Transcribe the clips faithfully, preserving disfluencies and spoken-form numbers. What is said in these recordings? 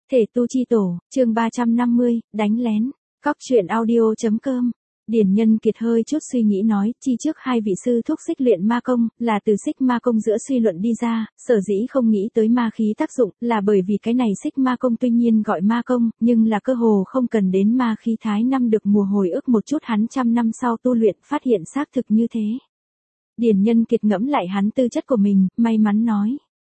Thể tu chi tổ, chương ba trăm năm mươi, đánh lén. Cóc truyện audio.com. Điền Nhân Kiệt hơi chút suy nghĩ nói, chi trước hai vị sư thúc xích luyện ma công, là từ xích ma công giữa suy luận đi ra, sở dĩ không nghĩ tới ma khí tác dụng, là bởi vì cái này xích ma công tuy nhiên gọi ma công, nhưng là cơ hồ không cần đến ma khí. Thái năm được mùa hồi ức một chút hắn trăm năm sau tu luyện phát hiện xác thực như thế. Điền Nhân Kiệt ngẫm lại hắn tư chất của mình, may mắn nói.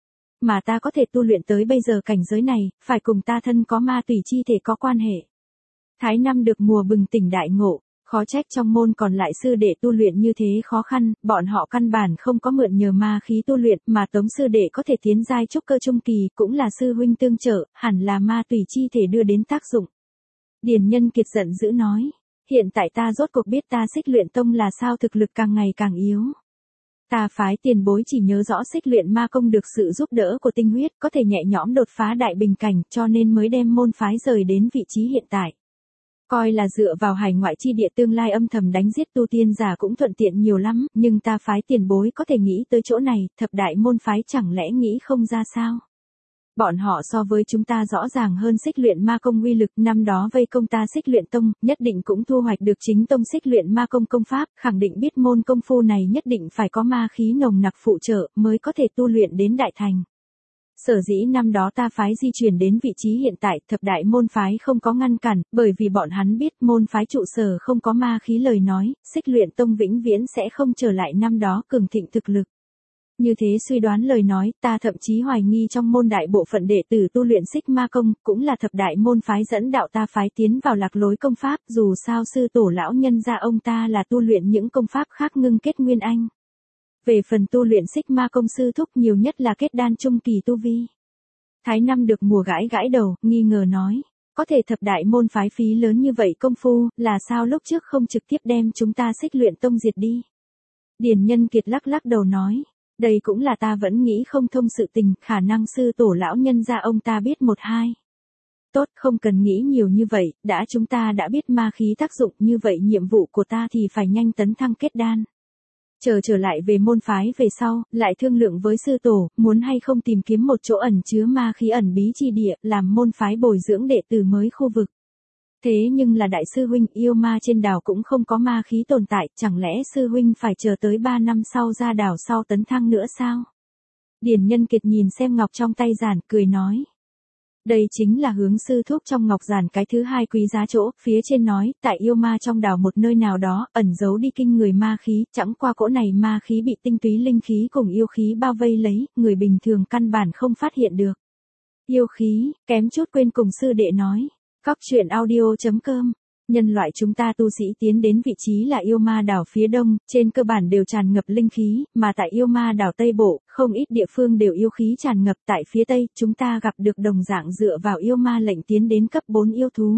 Mà ta có thể tu luyện tới bây giờ cảnh giới này, phải cùng ta thân có ma tùy chi thể có quan hệ. Thái năm được mùa bừng tỉnh đại ngộ, khó trách trong môn còn lại sư đệ tu luyện như thế khó khăn, bọn họ căn bản không có mượn nhờ ma khí tu luyện, mà Tống sư đệ có thể tiến giai trúc cơ trung kỳ, cũng là sư huynh tương trợ, hẳn là ma tùy chi thể đưa đến tác dụng. Điền Nhân Kiệt giận dữ nói, hiện tại ta rốt cuộc biết ta xích luyện tông là sao thực lực càng ngày càng yếu. Ta phái tiền bối chỉ nhớ rõ xích luyện ma công được sự giúp đỡ của tinh huyết, có thể nhẹ nhõm đột phá đại bình cảnh, cho nên mới đem môn phái rời đến vị trí hiện tại. Coi là dựa vào hải ngoại chi địa tương lai âm thầm đánh giết tu tiên giả cũng thuận tiện nhiều lắm, nhưng ta phái tiền bối có thể nghĩ tới chỗ này, thập đại môn phái chẳng lẽ nghĩ không ra sao? Bọn họ so với chúng ta rõ ràng hơn xích luyện ma công uy lực, năm đó vây công ta xích luyện tông, nhất định cũng thu hoạch được chính tông xích luyện ma công công pháp, khẳng định biết môn công phu này nhất định phải có ma khí nồng nặc phụ trợ, mới có thể tu luyện đến đại thành. Sở dĩ năm đó ta phái di chuyển đến vị trí hiện tại, thập đại môn phái không có ngăn cản, bởi vì bọn hắn biết môn phái trụ sở không có ma khí lời nói, xích luyện tông vĩnh viễn sẽ không trở lại năm đó cường thịnh thực lực. Như thế suy đoán lời nói, ta thậm chí hoài nghi trong môn đại bộ phận đệ tử tu luyện xích ma công, cũng là thập đại môn phái dẫn đạo ta phái tiến vào lạc lối công pháp, dù sao sư tổ lão nhân gia ông ta là tu luyện những công pháp khác ngưng kết nguyên anh. Về phần tu luyện xích ma công sư thúc nhiều nhất là kết đan trung kỳ tu vi. Thái năm được mùa gãi gãi đầu, nghi ngờ nói, có thể thập đại môn phái phí lớn như vậy công phu, là sao lúc trước không trực tiếp đem chúng ta xích luyện tông diệt đi. Điền Nhân Kiệt lắc lắc đầu nói, đây cũng là ta vẫn nghĩ không thông sự tình, khả năng sư tổ lão nhân gia ông ta biết một hai. Tốt, không cần nghĩ nhiều như vậy, đã chúng ta đã biết ma khí tác dụng như vậy nhiệm vụ của ta thì phải nhanh tấn thăng kết đan. Chờ trở lại về môn phái về sau, lại thương lượng với sư tổ, muốn hay không tìm kiếm một chỗ ẩn chứa ma khí ẩn bí chi địa, làm môn phái bồi dưỡng đệ tử mới khu vực. Thế nhưng là đại sư huynh, yêu ma trên đảo cũng không có ma khí tồn tại, chẳng lẽ sư huynh phải chờ tới ba năm sau ra đảo sau tấn thăng nữa sao? Điền Nhân Kiệt nhìn xem ngọc trong tay giản, cười nói. Đây chính là hướng sư thúc trong ngọc giản cái thứ hai quý giá chỗ, phía trên nói, tại yêu ma trong đảo một nơi nào đó, ẩn giấu đi kinh người ma khí, chẳng qua cỗ này ma khí bị tinh túy linh khí cùng yêu khí bao vây lấy, người bình thường căn bản không phát hiện được. Yêu khí, kém chút quên cùng sư đệ nói. Cóc truyện audio.com. Nhân loại chúng ta tu sĩ tiến đến vị trí là yêu ma đảo phía đông, trên cơ bản đều tràn ngập linh khí, mà tại yêu ma đảo Tây Bộ, không ít địa phương đều yêu khí tràn ngập. Tại phía Tây, chúng ta gặp được đồng dạng dựa vào yêu ma lệnh tiến đến cấp bốn yêu thú.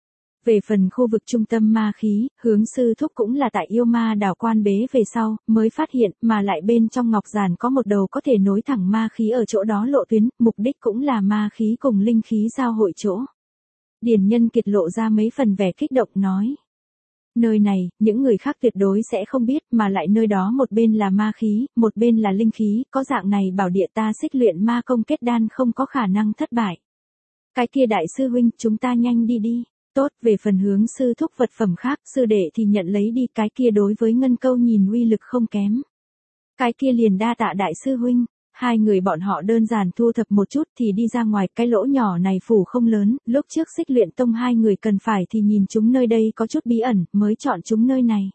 Về phần khu vực trung tâm ma khí, hướng sư thúc cũng là tại yêu ma đảo quan bế về sau, mới phát hiện, mà lại bên trong ngọc giản có một đầu có thể nối thẳng ma khí ở chỗ đó lộ tuyến, mục đích cũng là ma khí cùng linh khí giao hội chỗ. Điền Nhân Kiệt lộ ra mấy phần vẻ kích động nói. Nơi này, những người khác tuyệt đối sẽ không biết, mà lại nơi đó một bên là ma khí, một bên là linh khí, có dạng này bảo địa ta xích luyện ma công kết đan không có khả năng thất bại. Cái kia đại sư huynh, chúng ta nhanh đi đi. Tốt, về phần hướng sư thúc vật phẩm khác, sư đệ thì nhận lấy đi, cái kia đối với ngân câu nhìn uy lực không kém. Cái kia liền đa tạ đại sư huynh. Hai người bọn họ đơn giản thu thập một chút thì đi ra ngoài, cái lỗ nhỏ này phủ không lớn, lúc trước xích luyện tông hai người cần phải thì nhìn chúng nơi đây có chút bí ẩn, mới chọn chúng nơi này.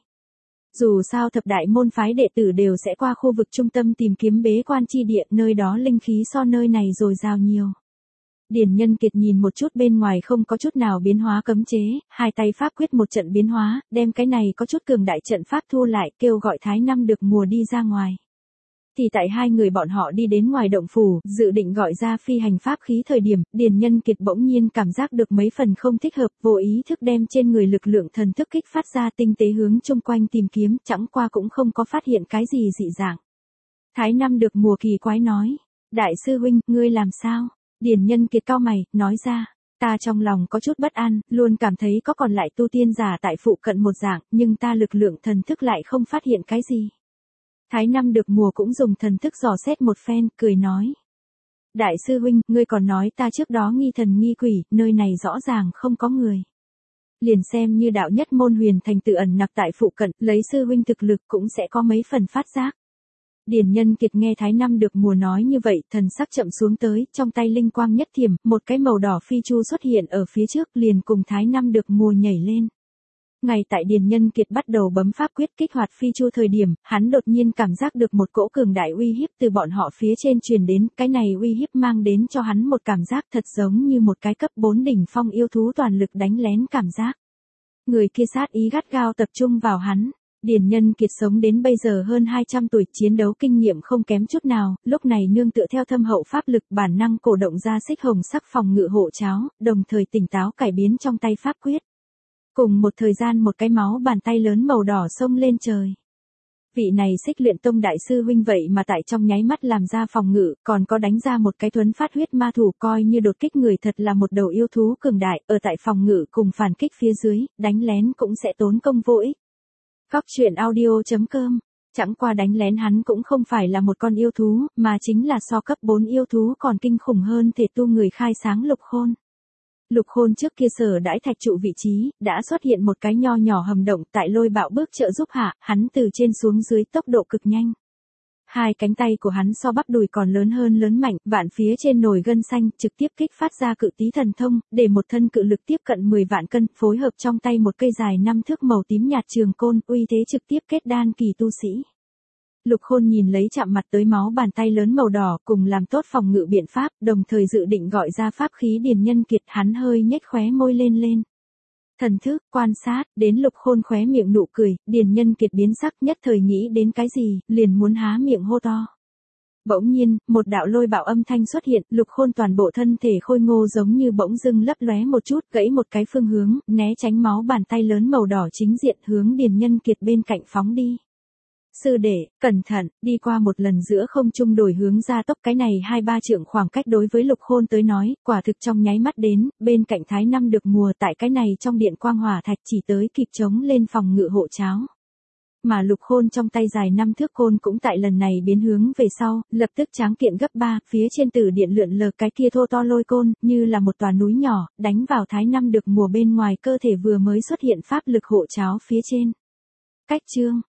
Dù sao thập đại môn phái đệ tử đều sẽ qua khu vực trung tâm tìm kiếm bế quan chi địa, nơi đó linh khí so nơi này dồi dào nhiều. Điền Nhân Kiệt nhìn một chút bên ngoài không có chút nào biến hóa cấm chế, hai tay pháp quyết một trận biến hóa, đem cái này có chút cường đại trận pháp thu lại, kêu gọi Thái năm được mùa đi ra ngoài. Thì tại hai người bọn họ đi đến ngoài động phủ, dự định gọi ra phi hành pháp khí thời điểm, Điền Nhân Kiệt bỗng nhiên cảm giác được mấy phần không thích hợp, vô ý thức đem trên người lực lượng thần thức kích phát ra tinh tế hướng chung quanh tìm kiếm, chẳng qua cũng không có phát hiện cái gì dị dạng. Thái năm được mùa kỳ quái nói, đại sư huynh, ngươi làm sao? Điền Nhân Kiệt cau mày, nói ra, ta trong lòng có chút bất an, luôn cảm thấy có còn lại tu tiên giả tại phụ cận một dạng, nhưng ta lực lượng thần thức lại không phát hiện cái gì. Thái năm được mùa cũng dùng thần thức dò xét một phen, cười nói. Đại sư huynh, ngươi còn nói ta trước đó nghi thần nghi quỷ, nơi này rõ ràng không có người. Liền xem như đạo nhất môn huyền thành tự ẩn nặc tại phụ cận, lấy sư huynh thực lực cũng sẽ có mấy phần phát giác. Điền Nhân Kiệt nghe Thái Năm được mùa nói như vậy, thần sắc chậm xuống tới, trong tay linh quang nhất thiểm, một cái màu đỏ phi chu xuất hiện ở phía trước, liền cùng Thái Năm được mùa nhảy lên. Ngay tại Điền Nhân Kiệt bắt đầu bấm pháp quyết kích hoạt phi chu thời điểm, hắn đột nhiên cảm giác được một cỗ cường đại uy hiếp từ bọn họ phía trên truyền đến, cái này uy hiếp mang đến cho hắn một cảm giác thật giống như một cái cấp bốn đỉnh phong yêu thú toàn lực đánh lén cảm giác. Người kia sát ý gắt gao tập trung vào hắn. Điền Nhân Kiệt sống đến bây giờ hơn hai trăm tuổi, chiến đấu kinh nghiệm không kém chút nào, lúc này nương tựa theo thâm hậu pháp lực bản năng cổ động ra xích hồng sắc phòng ngự hộ cháo, đồng thời tỉnh táo cải biến trong tay pháp quyết. Cùng một thời gian một cái máu bàn tay lớn màu đỏ xông lên trời. Vị này Xích Luyện Tông đại sư huynh vậy mà tại trong nháy mắt làm ra phòng ngự, còn có đánh ra một cái thuấn phát huyết ma thủ, coi như đột kích người thật là một đầu yêu thú cường đại, ở tại phòng ngự cùng phản kích phía dưới, đánh lén cũng sẽ tốn công vô ích. Góc truyện audio chấm com, chẳng qua đánh lén hắn cũng không phải là một con yêu thú, mà chính là so cấp bốn yêu thú còn kinh khủng hơn thể tu người khai sáng Lục Khôn. Lục Khôn trước kia sở đãi thạch trụ vị trí, đã xuất hiện một cái nho nhỏ hầm động, tại lôi bạo bước trợ giúp hạ, hắn từ trên xuống dưới tốc độ cực nhanh. Hai cánh tay của hắn so bắp đùi còn lớn hơn lớn mạnh, vạn phía trên nồi gân xanh, trực tiếp kích phát ra cự tí thần thông, để một thân cự lực tiếp cận mười vạn cân, phối hợp trong tay một cây dài năm thước màu tím nhạt trường côn, uy thế trực tiếp kết đan kỳ tu sĩ. Lục Khôn nhìn lấy chạm mặt tới máu bàn tay lớn màu đỏ, cùng làm tốt phòng ngự biện pháp, đồng thời dự định gọi ra pháp khí Điền Nhân Kiệt, hắn hơi nhếch khóe môi lên lên. Thần thức, quan sát, đến Lục Khôn khóe miệng nụ cười, Điền Nhân Kiệt biến sắc, nhất thời nghĩ đến cái gì, liền muốn há miệng hô to. Bỗng nhiên, một đạo lôi bạo âm thanh xuất hiện, Lục Khôn toàn bộ thân thể khôi ngô giống như bỗng dưng lấp lóe một chút, gãy một cái phương hướng, né tránh máu bàn tay lớn màu đỏ chính diện hướng Điền Nhân Kiệt bên cạnh phóng đi. Sư đệ, cẩn thận, đi qua một lần giữa không trung đổi hướng ra tốc, cái này hai ba trượng khoảng cách đối với Lục Khôn tới nói, quả thực trong nháy mắt đến, bên cạnh Thái Năm được mùa tại cái này trong điện quang hỏa thạch chỉ tới kịp chống lên phòng ngự hộ cháo. Mà Lục Khôn trong tay dài năm thước côn cũng tại lần này biến hướng về sau, lập tức tráng kiện gấp ba, phía trên tử điện lượn lờ cái kia thô to lôi côn, như là một tòa núi nhỏ, đánh vào Thái Năm được mùa bên ngoài cơ thể vừa mới xuất hiện pháp lực hộ cháo phía trên. Cách chương